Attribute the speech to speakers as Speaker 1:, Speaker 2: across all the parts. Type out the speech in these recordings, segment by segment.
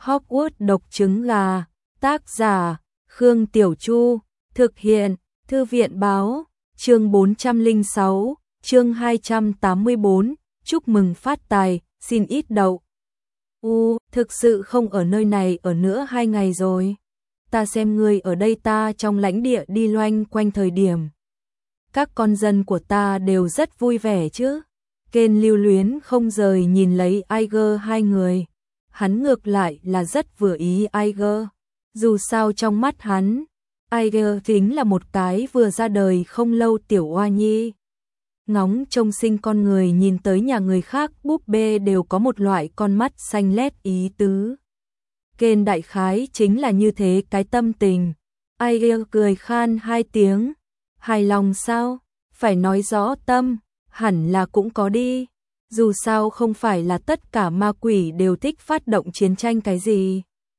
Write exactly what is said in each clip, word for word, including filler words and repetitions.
Speaker 1: Hogwarts độc trứng gà, tác giả, Khương Tiểu Chu, thực hiện, Thư viện báo, chương bốn trăm lẻ sáu, chương hai trăm tám mươi bốn, chúc mừng phát tài, xin ít đậu. U, thực sự không ở nơi này ở nữa hai ngày rồi. Ta xem ngươi ở đây ta trong lãnh địa đi loanh quanh thời điểm. Các con dân của ta đều rất vui vẻ chứ. Ken lưu luyến không rời nhìn lấy Iger hai người. Hắn ngược lại là rất vừa ý Iger. Dù sao trong mắt hắn, Iger chính là một cái vừa ra đời không lâu tiểu oa nhi. Ngóng trông sinh con người nhìn tới nhà người khác búp bê đều có một loại con mắt xanh lét ý tứ. Ken đại khái chính là như thế cái tâm tình. Iger cười khan hai tiếng. Hài lòng sao? Phải nói rõ tâm, hẳn là cũng có đi. Dù sao không phải là tất cả ma quỷ đều thích phát động chiến tranh cái gì.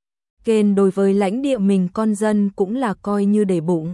Speaker 1: Ken đối với lãnh địa mình con dân cũng là coi như để bụng.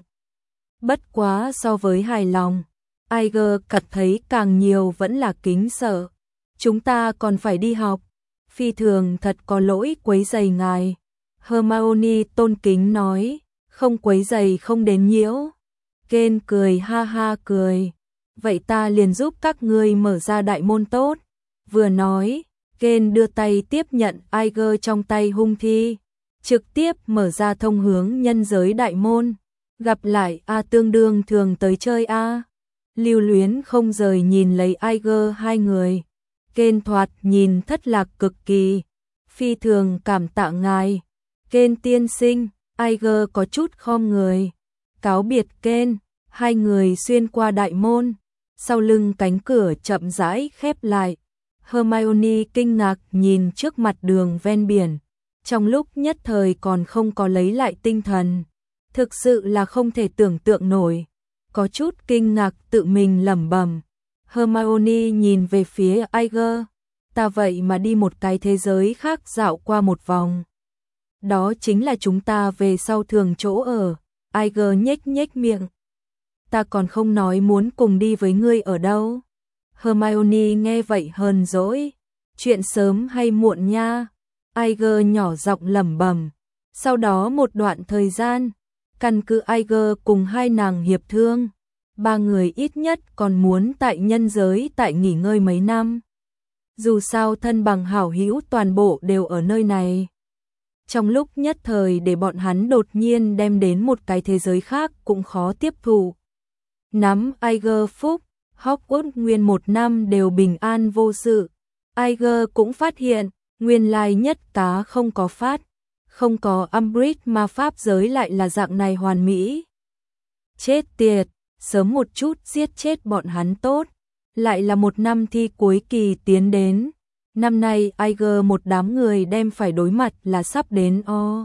Speaker 1: Bất quá so với hài lòng, Iger cảm thấy càng nhiều vẫn là kính sợ. Chúng ta còn phải đi học. Phi thường thật có lỗi quấy rầy ngài. Hermione tôn kính nói, không quấy rầy không đến nhiễu. Ken cười ha ha cười. Vậy ta liền giúp các ngươi mở ra đại môn tốt. Vừa nói, Ken đưa tay tiếp nhận Iger trong tay hung thi. Trực tiếp mở ra thông hướng nhân giới đại môn. Gặp lại A tương đương thường tới chơi A. Lưu luyến không rời nhìn lấy Iger hai người. Ken thoạt nhìn thất lạc cực kỳ. Phi thường cảm tạ ngài. Ken tiên sinh, Iger có chút khom người. Cáo biệt Ken, hai người xuyên qua đại môn. Sau lưng cánh cửa chậm rãi khép lại. Hermione kinh ngạc nhìn trước mặt đường ven biển. Trong lúc nhất thời còn không có lấy lại tinh thần. Thực sự là không thể tưởng tượng nổi. Có chút kinh ngạc tự mình lẩm bẩm. Hermione nhìn về phía Iger. Ta vậy mà đi một cái thế giới khác dạo qua một vòng. Đó chính là chúng ta về sau thường chỗ ở. Iger nhếch nhếch miệng. Ta còn không nói muốn cùng đi với ngươi ở đâu. Hermione nghe vậy hờn dỗi. Chuyện sớm hay muộn nha. Iger nhỏ giọng lẩm bẩm. Sau đó một đoạn thời gian, căn cứ Iger cùng hai nàng hiệp thương, ba người ít nhất còn muốn tại nhân giới tại nghỉ ngơi mấy năm. Dù sao thân bằng hảo hữu toàn bộ đều ở nơi này. Trong lúc nhất thời để bọn hắn đột nhiên đem đến một cái thế giới khác cũng khó tiếp thụ. Nắm Iger phúc, Hogwarts nguyên một năm đều bình an vô sự. Iger cũng phát hiện, nguyên lai nhất cá không có phát, không có Umbridge mà pháp giới lại là dạng này hoàn mỹ. Chết tiệt, sớm một chút giết chết bọn hắn tốt. Lại là một năm thi cuối kỳ tiến đến. Năm nay Iger một đám người đem phải đối mặt là sắp đến O.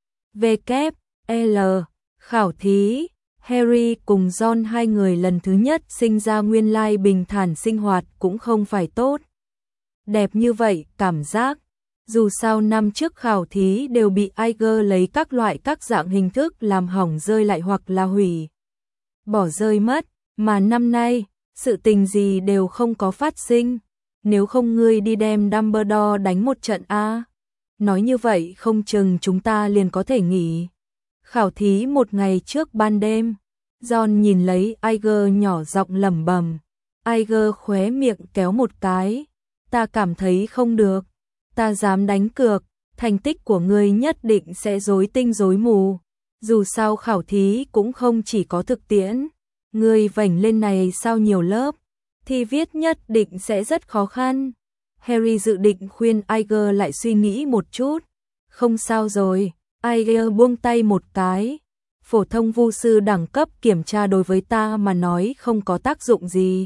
Speaker 1: V K L khảo thí. Harry cùng Ron hai người lần thứ nhất sinh ra nguyên lai bình thản sinh hoạt cũng không phải tốt. Đẹp như vậy cảm giác. Dù sao năm trước khảo thí đều bị Iger lấy các loại các dạng hình thức làm hỏng rơi lại hoặc là hủy. Bỏ rơi mất. Mà năm nay, sự tình gì đều không có phát sinh. Nếu không ngươi đi đem Dumbledore đánh một trận A. Nói như vậy không chừng chúng ta liền có thể nghỉ. Khảo thí một ngày trước ban đêm. Ron nhìn lấy Iger nhỏ giọng lẩm bẩm. Iger khóe miệng kéo một cái. Ta cảm thấy không được. Ta dám đánh cược. Thành tích của ngươi nhất định sẽ rối tinh rối mù. Dù sao khảo thí cũng không chỉ có thực tiễn. Ngươi vảnh lên này sao nhiều lớp. Thì viết nhất định sẽ rất khó khăn. Harry dự định khuyên Iger lại suy nghĩ một chút. Không sao rồi. Iger buông tay một cái. Phổ thông vu sư đẳng cấp kiểm tra đối với ta mà nói không có tác dụng gì.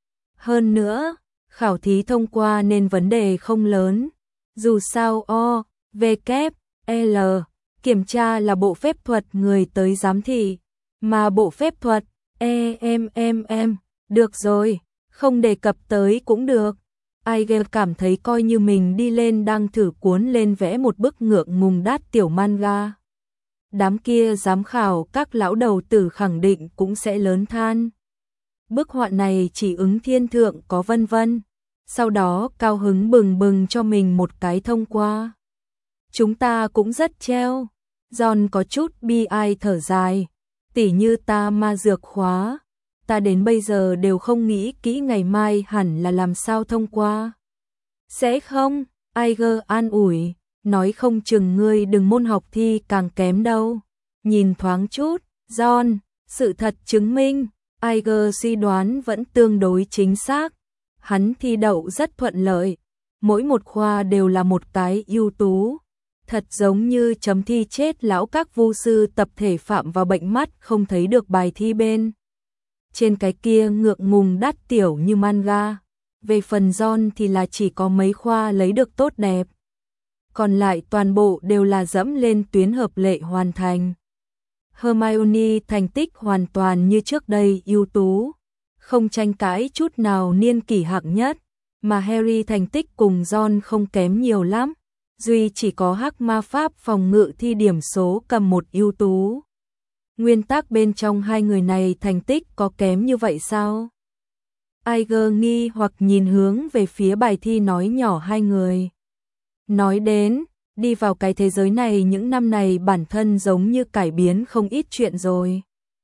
Speaker 1: Hơn nữa, khảo thí thông qua nên vấn đề không lớn. Dù sao O, V K L kiểm tra là bộ phép thuật người tới giám thị. Mà bộ phép thuật E M M M được rồi, không đề cập tới cũng được. Iger cảm thấy coi như mình đi lên đang thử cuốn lên vẽ một bức ngượng ngùng đát tiểu manga. Đám kia giám khảo các lão đầu tử khẳng định cũng sẽ lớn than. Bức họa này chỉ ứng thiên thượng có vân vân. Sau đó cao hứng bừng bừng cho mình một cái thông qua. Chúng ta cũng rất treo. John có chút bi ai thở dài. Tỉ như ta ma dược khóa. Ta đến bây giờ đều không nghĩ kỹ ngày mai hẳn là làm sao thông qua. Sẽ không, Iger an ủi, nói không chừng ngươi đừng môn học thi càng kém đâu. Nhìn thoáng chút, John, sự thật chứng minh, Iger suy đoán vẫn tương đối chính xác. Hắn thi đậu rất thuận lợi, mỗi một khoa đều là một cái ưu tú. Thật giống như chấm thi chết lão các vu sư tập thể phạm vào bệnh mắt không thấy được bài thi bên. Trên cái kia ngượng ngùng đắt tiểu như manga. Về phần John thì là chỉ có mấy khoa lấy được tốt đẹp. Còn lại toàn bộ đều là dẫm lên tuyến hợp lệ hoàn thành. Hermione thành tích hoàn toàn như trước đây ưu tú. Không tranh cãi chút nào niên kỷ hạng nhất. Mà Harry thành tích cùng John không kém nhiều lắm. Duy chỉ có hắc ma pháp phòng ngự thi điểm số cầm một ưu tú. Nguyên tắc bên trong hai người này thành tích có kém như vậy sao? Iger nghi hoặc nhìn hướng về phía bài thi nói nhỏ hai người. Nói đến, đi vào cái thế giới này những năm này bản thân giống như cải biến không ít chuyện rồi.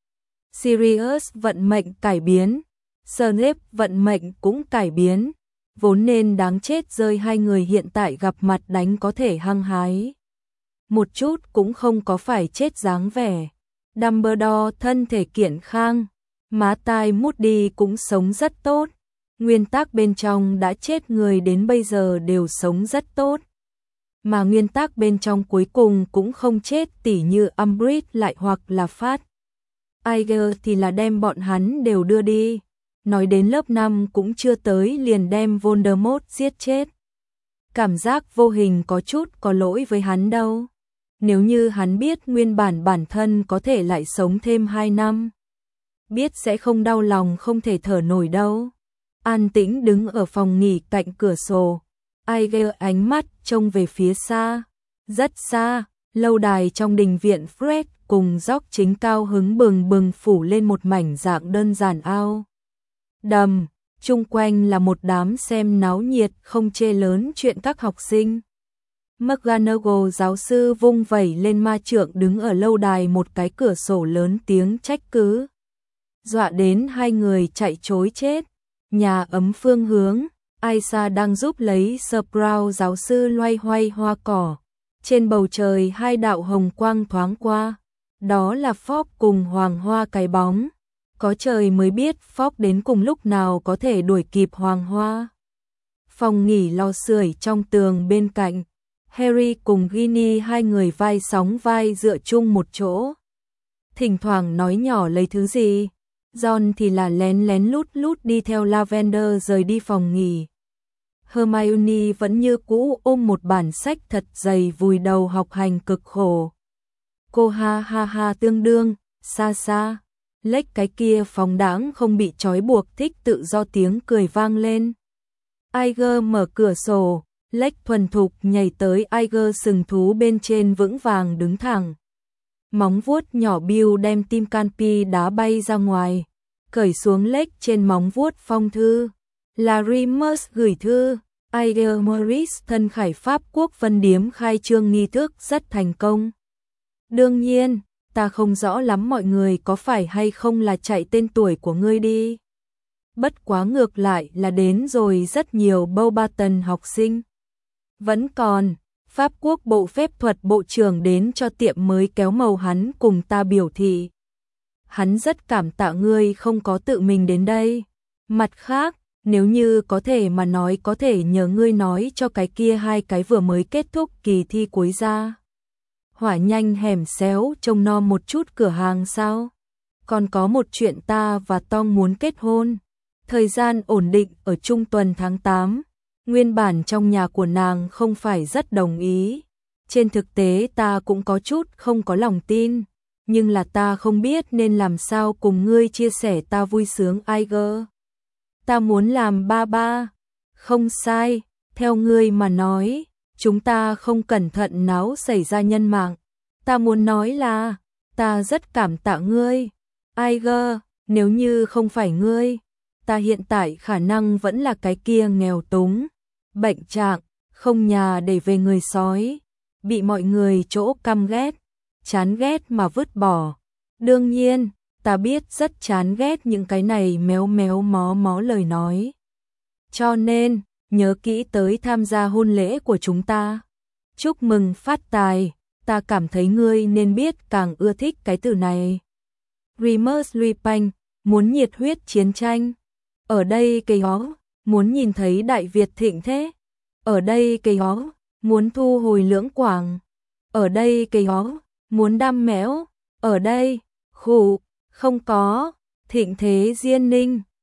Speaker 1: Sirius vận mệnh cải biến, Snape vận mệnh cũng cải biến. Vốn nên đáng chết rơi hai người hiện tại gặp mặt đánh có thể hăng hái. Một chút cũng không có phải chết dáng vẻ. Dumbledore thân thể kiện khang, má tai Moody cũng sống rất tốt. Nguyên tắc bên trong đã chết người đến bây giờ đều sống rất tốt. Mà nguyên tắc bên trong cuối cùng cũng không chết tỉ như Umbridge lại hoặc là Phát. Iger thì là đem bọn hắn đều đưa đi. Nói đến lớp năm cũng chưa tới liền đem Voldemort giết chết. Cảm giác vô hình có chút có lỗi với hắn đâu. Nếu như hắn biết nguyên bản bản thân có thể lại sống thêm hai năm. Biết sẽ không đau lòng không thể thở nổi đâu. An tĩnh đứng ở phòng nghỉ cạnh cửa sổ. Iger ánh mắt trông về phía xa. Rất xa, lâu đài trong đình viện Fred cùng George chính cao hứng bừng bừng phủ lên một mảnh dạng đơn giản ao. Đầm, chung quanh là một đám xem náo nhiệt không chê lớn chuyện các học sinh. McGonagall giáo sư vung vẩy lên ma trượng đứng ở lâu đài một cái cửa sổ lớn tiếng trách cứ. Dọa đến hai người chạy trối chết. Nhà ấm phương hướng, Aisha đang giúp lấy Sprout giáo sư loay hoay hoa cỏ. Trên bầu trời hai đạo hồng quang thoáng qua. Đó là Fogg cùng Hoàng Hoa cái bóng. Có trời mới biết Fogg đến cùng lúc nào có thể đuổi kịp Hoàng Hoa. Phòng nghỉ lò sưởi trong tường bên cạnh. Harry cùng Ginny hai người vai sóng vai dựa chung một chỗ. Thỉnh thoảng nói nhỏ lấy thứ gì. John thì là lén lén lút lút đi theo Lavender rời đi phòng nghỉ. Hermione vẫn như cũ ôm một bản sách thật dày vùi đầu học hành cực khổ. Cô ha ha ha tương đương, xa xa. Lếch cái kia phóng đãng không bị trói buộc thích tự do tiếng cười vang lên. Iger mở cửa sổ, Lếch thuần thục nhảy tới Iger sừng thú bên trên vững vàng đứng thẳng. Móng vuốt nhỏ biu đem tim Canpi đá bay ra ngoài, cởi xuống Lếch trên móng vuốt phong thư. Là Remus gửi thư, Iger Morris thân khải Pháp quốc vân điếm khai trương nghi thức rất thành công. Đương nhiên, ta không rõ lắm mọi người có phải hay không là chạy tên tuổi của ngươi đi. Bất quá ngược lại là đến rồi rất nhiều Beauxbaton học sinh. Vẫn còn, Pháp quốc bộ phép thuật bộ trưởng đến cho tiệm mới kéo màu hắn cùng ta biểu thị. Hắn rất cảm tạ ngươi không có tự mình đến đây. Mặt khác, nếu như có thể mà nói có thể nhờ ngươi nói cho cái kia hai cái vừa mới kết thúc kỳ thi cuối ra. Hỏa nhanh hẻm xéo trông nom một chút cửa hàng sao? Còn có một chuyện ta và Tom muốn kết hôn. Thời gian ổn định ở trung tuần tháng tám. Nguyên bản trong nhà của nàng không phải rất đồng ý. Trên thực tế ta cũng có chút không có lòng tin. Nhưng là ta không biết nên làm sao cùng ngươi chia sẻ ta vui sướng Iger. Ta muốn làm ba ba. Không sai, theo ngươi mà nói, chúng ta không cẩn thận náo xảy ra nhân mạng. Ta muốn nói là, ta rất cảm tạ ngươi. Iger, nếu như không phải ngươi, ta hiện tại khả năng vẫn là cái kia nghèo túng, bệnh trạng, không nhà để về người sói. bị mọi người chỗ căm ghét, chán ghét mà vứt bỏ. Đương nhiên, ta biết rất chán ghét những cái này méo méo mó mó lời nói. Cho nên, nhớ kỹ tới tham gia hôn lễ của chúng ta. Chúc mừng phát tài, ta cảm thấy ngươi nên biết càng ưa thích cái từ này. Remus Lupin, muốn nhiệt huyết chiến tranh. Ở đây cây ó, muốn nhìn thấy Đại Việt thịnh thế. Ở đây cây ó, muốn thu hồi Lưỡng Quảng. Ở đây cây ó, muốn đam mẽo. Ở đây, khụ, không có, thịnh thế Diên Ninh.